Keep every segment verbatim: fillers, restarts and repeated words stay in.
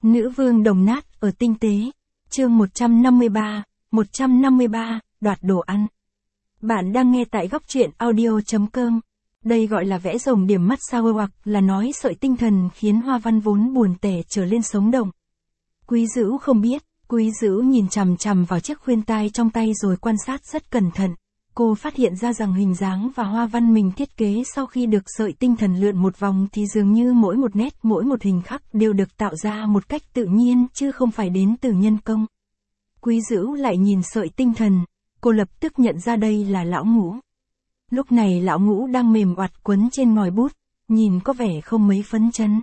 Nữ vương đồng nát ở tinh tế. Chương một trăm năm mươi ba, một trăm năm mươi ba, đoạt đồ ăn. Bạn đang nghe tại góc truyện audio chấm com. Đây gọi là vẽ rồng điểm mắt sao hoặc là nói sợi tinh thần khiến hoa văn vốn buồn tẻ trở lên sống động. Quý Dữu không biết, Quý Dữu nhìn chằm chằm vào chiếc khuyên tai trong tay rồi quan sát rất cẩn thận. Cô phát hiện ra rằng hình dáng và hoa văn mình thiết kế sau khi được sợi tinh thần lượn một vòng thì dường như mỗi một nét mỗi một hình khắc đều được tạo ra một cách tự nhiên chứ không phải đến từ nhân công. Quý Dữu lại nhìn sợi tinh thần, cô lập tức nhận ra đây là lão Ngũ. Lúc này lão Ngũ đang mềm oặt quấn trên ngòi bút, nhìn có vẻ không mấy phấn chấn.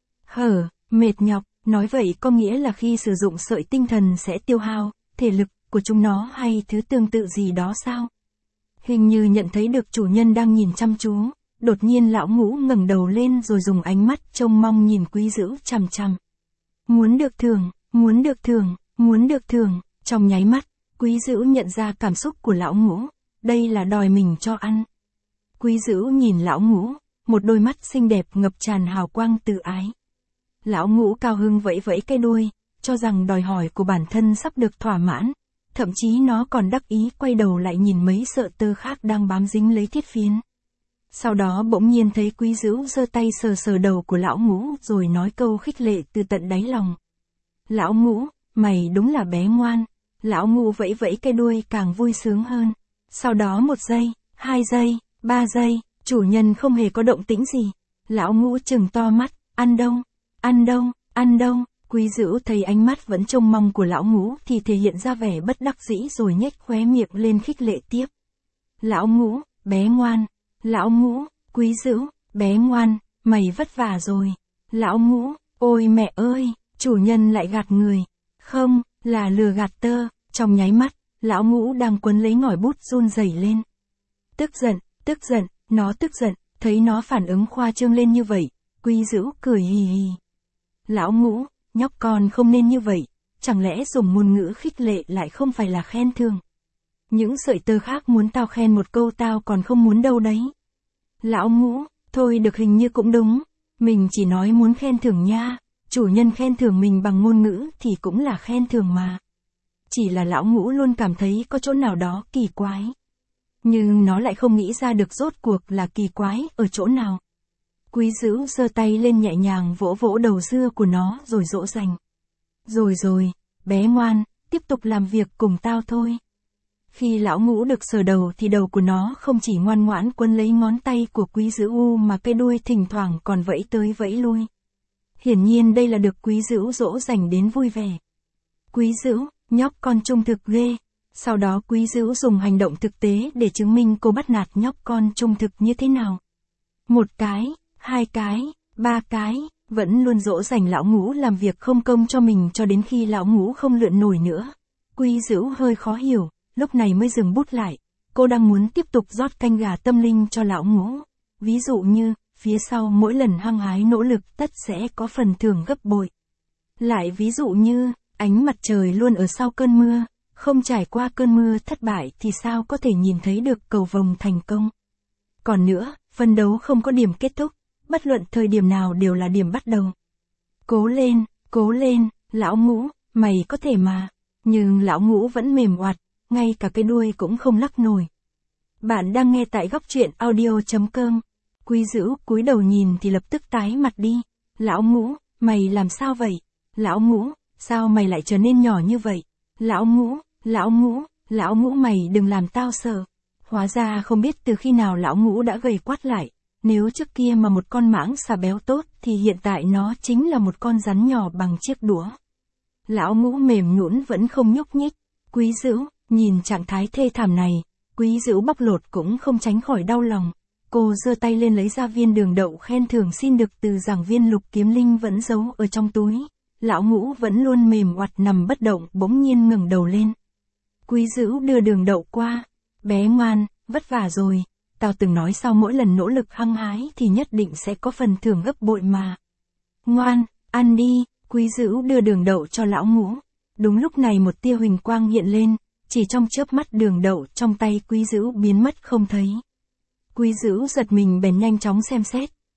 Hở, mệt nhọc, nói vậy có nghĩa là khi sử dụng sợi tinh thần sẽ tiêu hao thể lực của chúng nó hay thứ tương tự gì đó sao? Hình như nhận thấy được chủ nhân đang nhìn chăm chú, đột nhiên lão Ngũ ngẩng đầu lên rồi dùng ánh mắt trông mong nhìn Quý Dữu chằm chằm. Muốn được thưởng, muốn được thưởng, muốn được thưởng, trong nháy mắt, Quý Dữu nhận ra cảm xúc của lão Ngũ, đây là đòi mình cho ăn. Quý Dữu nhìn lão Ngũ, một đôi mắt xinh đẹp ngập tràn hào quang tự ái. Lão Ngũ cao hưng vẫy vẫy cái đuôi, cho rằng đòi hỏi của bản thân sắp được thỏa mãn. Thậm chí nó còn đắc ý quay đầu lại nhìn mấy sợi tơ khác đang bám dính lấy thiết phiến. Sau đó bỗng nhiên thấy Quý Dữu giơ tay sờ sờ đầu của lão Ngũ rồi nói câu khích lệ từ tận đáy lòng. Lão Ngũ, mày đúng là bé ngoan. Lão Ngũ vẫy vẫy cái đuôi càng vui sướng hơn. Sau đó một giây, hai giây, ba giây, chủ nhân không hề có động tĩnh gì. Lão Ngũ trừng to mắt, ăn đâu, ăn đâu, ăn đâu. Quý Dữu thấy ánh mắt vẫn trông mong của lão Ngũ thì thể hiện ra vẻ bất đắc dĩ rồi nhếch khóe miệng lên khích lệ tiếp. Lão Ngũ, bé ngoan. Lão Ngũ, Quý Dữu, bé ngoan, mày vất vả rồi. Lão Ngũ, ôi mẹ ơi, chủ nhân lại gạt người. Không, là lừa gạt tơ. Trong nháy mắt, lão Ngũ đang quấn lấy ngòi bút run rẩy lên. Tức giận, tức giận, nó tức giận, thấy nó phản ứng khoa trương lên như vậy, Quý Dữu cười hì hì. Lão Ngũ, nhóc con không nên như vậy, chẳng lẽ dùng ngôn ngữ khích lệ lại không phải là khen thưởng? Những sợi tơ khác muốn tao khen một câu tao còn không muốn đâu đấy. Lão Ngũ, thôi được hình như cũng đúng, mình chỉ nói muốn khen thưởng nha, chủ nhân khen thưởng mình bằng ngôn ngữ thì cũng là khen thưởng mà. Chỉ là lão Ngũ luôn cảm thấy có chỗ nào đó kỳ quái. Nhưng nó lại không nghĩ ra được rốt cuộc là kỳ quái ở chỗ nào. Quý Dữu giơ tay lên nhẹ nhàng vỗ vỗ đầu dưa của nó rồi dỗ dành. Rồi rồi, bé ngoan, tiếp tục làm việc cùng tao thôi. Khi lão Ngũ được sờ đầu thì đầu của nó không chỉ ngoan ngoãn quấn lấy ngón tay của Quý Dữu mà cái đuôi thỉnh thoảng còn vẫy tới vẫy lui. Hiển nhiên đây là được Quý Dữu dỗ dành đến vui vẻ. Quý Dữu, nhóc con trung thực ghê. Sau đó Quý Dữu dùng hành động thực tế để chứng minh cô bắt nạt nhóc con trung thực như thế nào. Một cái, hai cái, ba cái, vẫn luôn dỗ dành lão Ngũ làm việc không công cho mình cho đến khi lão Ngũ không lượn nổi nữa. Quý Dữu hơi khó hiểu, lúc này mới dừng bút lại. Cô đang muốn tiếp tục rót canh gà tâm linh cho lão Ngũ. Ví dụ như, phía sau mỗi lần hăng hái nỗ lực tất sẽ có phần thưởng gấp bội. Lại ví dụ như, ánh mặt trời luôn ở sau cơn mưa, không trải qua cơn mưa thất bại thì sao có thể nhìn thấy được cầu vồng thành công. Còn nữa, phân đấu không có điểm kết thúc, bất luận thời điểm nào đều là điểm bắt đầu. Cố lên, cố lên, lão Ngũ, mày có thể mà. Nhưng lão Ngũ vẫn mềm oặt, ngay cả cái đuôi cũng không lắc nổi. Bạn đang nghe tại góc truyện audio chấm com. Quý Dữu cúi đầu nhìn thì lập tức tái mặt đi. Lão Ngũ, mày làm sao vậy? Lão Ngũ, sao mày lại trở nên nhỏ như vậy? Lão Ngũ, lão Ngũ, lão Ngũ mày đừng làm tao sợ. Hóa ra không biết từ khi nào lão Ngũ đã gầy quắt lại. Nếu trước kia mà một con mãng xà béo tốt thì hiện tại nó chính là một con rắn nhỏ bằng chiếc đũa. Lão Ngũ mềm nhũn vẫn không nhúc nhích. Quý Dữu, nhìn trạng thái thê thảm này, Quý Dữu bóc lột cũng không tránh khỏi đau lòng. Cô giơ tay lên lấy ra viên đường đậu khen thưởng xin được từ giảng viên Lục Kiếm Linh vẫn giấu ở trong túi. Lão Ngũ vẫn luôn mềm oặt nằm bất động bỗng nhiên ngẩng đầu lên. Quý Dữu đưa đường đậu qua. Bé ngoan, vất vả rồi. Tao từng nói sau mỗi lần nỗ lực hăng hái thì nhất định sẽ có phần thưởng gấp bội mà. Ngoan, ăn đi. Quý Dữu đưa đường đậu cho lão Ngũ. Đúng lúc này một tia huỳnh quang hiện lên, chỉ trong chớp mắt đường đậu trong tay Quý Dữu biến mất không thấy. Quý Dữu giật mình bèn nhanh chóng xem xét,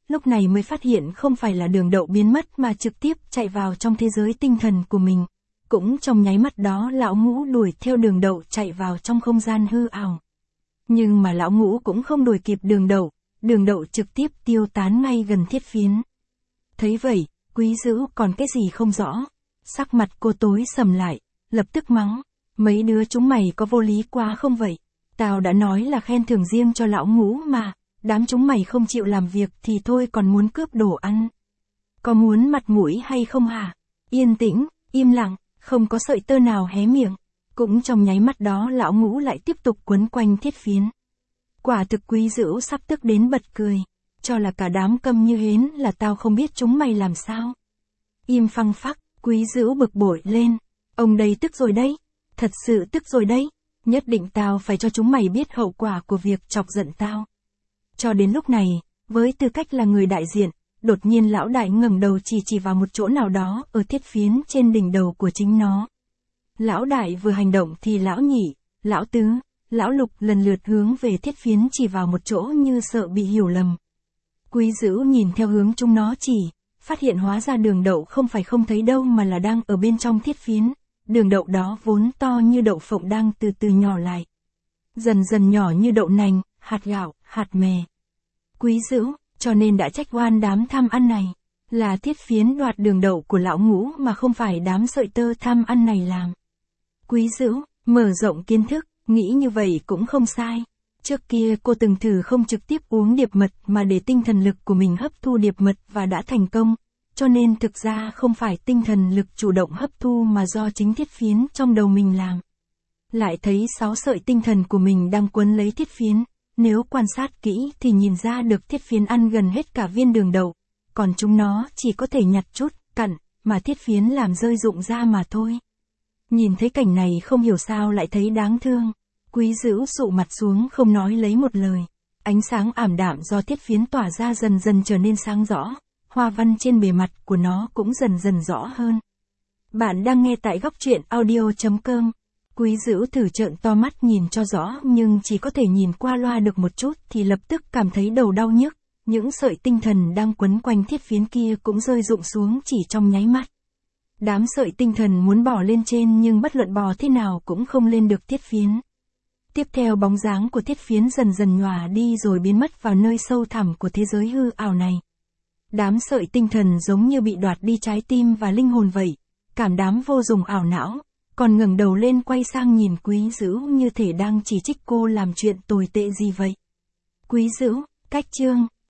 lúc này mới phát hiện không phải là đường đậu biến mất mà trực tiếp chạy vào trong thế giới tinh thần của mình. Cũng trong nháy mắt đó lão ngũ đuổi theo đường đậu chạy vào trong không gian hư ảo. Nhưng mà lão ngũ cũng không đuổi kịp đường đậu, đường đậu trực tiếp tiêu tán ngay gần thiết phiến. Thấy vậy, Quý Dữ còn cái gì không rõ. Sắc mặt cô tối sầm lại, lập tức mắng. Mấy đứa chúng mày có vô lý quá không vậy? Tao đã nói là khen thưởng riêng cho lão ngũ mà, đám chúng mày không chịu làm việc thì thôi còn muốn cướp đồ ăn. Có muốn mặt mũi hay không hả? Yên tĩnh, im lặng, không có sợi tơ nào hé miệng. Cũng trong nháy mắt đó lão ngũ lại tiếp tục quấn quanh thiết phiến. Quả thực Quý Dữ sắp tức đến bật cười. Cho là cả đám câm như hến là tao không biết chúng mày làm sao. Im phăng phắc, Quý Dữ bực bội lên. Ông đây tức rồi đấy. Thật sự tức rồi đấy. Nhất định tao phải cho chúng mày biết hậu quả của việc chọc giận tao. Cho đến lúc này, với tư cách là người đại diện, đột nhiên lão đại ngẩng đầu chỉ chỉ vào một chỗ nào đó ở thiết phiến trên đỉnh đầu của chính nó. Lão đại vừa hành động thì lão nhị, lão tứ, lão lục lần lượt hướng về thiết phiến chỉ vào một chỗ như sợ bị hiểu lầm. Quý Dữ nhìn theo hướng chúng nó chỉ, phát hiện hóa ra đường đậu không phải không thấy đâu mà là đang ở bên trong thiết phiến. Đường đậu đó vốn to như đậu phộng đang từ từ nhỏ lại. Dần dần nhỏ như đậu nành, hạt gạo, hạt mè. Quý Dữ, cho nên đã trách oan đám tham ăn này. Là thiết phiến đoạt đường đậu của lão ngũ mà không phải đám sợi tơ tham ăn này làm. Quý Dữ, mở rộng kiến thức, nghĩ như vậy cũng không sai. Trước kia cô từng thử không trực tiếp uống điệp mật mà để tinh thần lực của mình hấp thu điệp mật và đã thành công. Cho nên thực ra không phải tinh thần lực chủ động hấp thu mà do chính thiết phiến trong đầu mình làm. Lại thấy sáu sợi tinh thần của mình đang quấn lấy thiết phiến. Nếu quan sát kỹ thì nhìn ra được thiết phiến ăn gần hết cả viên đường đậu. Còn chúng nó chỉ có thể nhặt chút, cặn, mà thiết phiến làm rơi rụng ra mà thôi. Nhìn thấy cảnh này không hiểu sao lại thấy đáng thương. Quý Dữ sụ mặt xuống không nói lấy một lời. Ánh sáng ảm đạm do thiết phiến tỏa ra dần dần trở nên sáng rõ. Hoa văn trên bề mặt của nó cũng dần dần rõ hơn. Bạn đang nghe tại góc truyện audio chấm com. Quý Dữ thử trợn to mắt nhìn cho rõ nhưng chỉ có thể nhìn qua loa được một chút thì lập tức cảm thấy đầu đau nhức. Những sợi tinh thần đang quấn quanh thiết phiến kia cũng rơi rụng xuống chỉ trong nháy mắt. Đám sợi tinh thần muốn bò lên trên nhưng bất luận bò thế nào cũng không lên được thiết phiến. Tiếp theo bóng dáng của thiết phiến dần dần nhòa đi rồi biến mất vào nơi sâu thẳm của thế giới hư ảo này. Đám sợi tinh thần giống như bị đoạt đi trái tim và linh hồn vậy, cảm đám vô dụng ảo não, còn ngẩng đầu lên quay sang nhìn Quý Dữ như thể đang chỉ trích cô làm chuyện tồi tệ gì vậy. Quý Dữ, cách chương.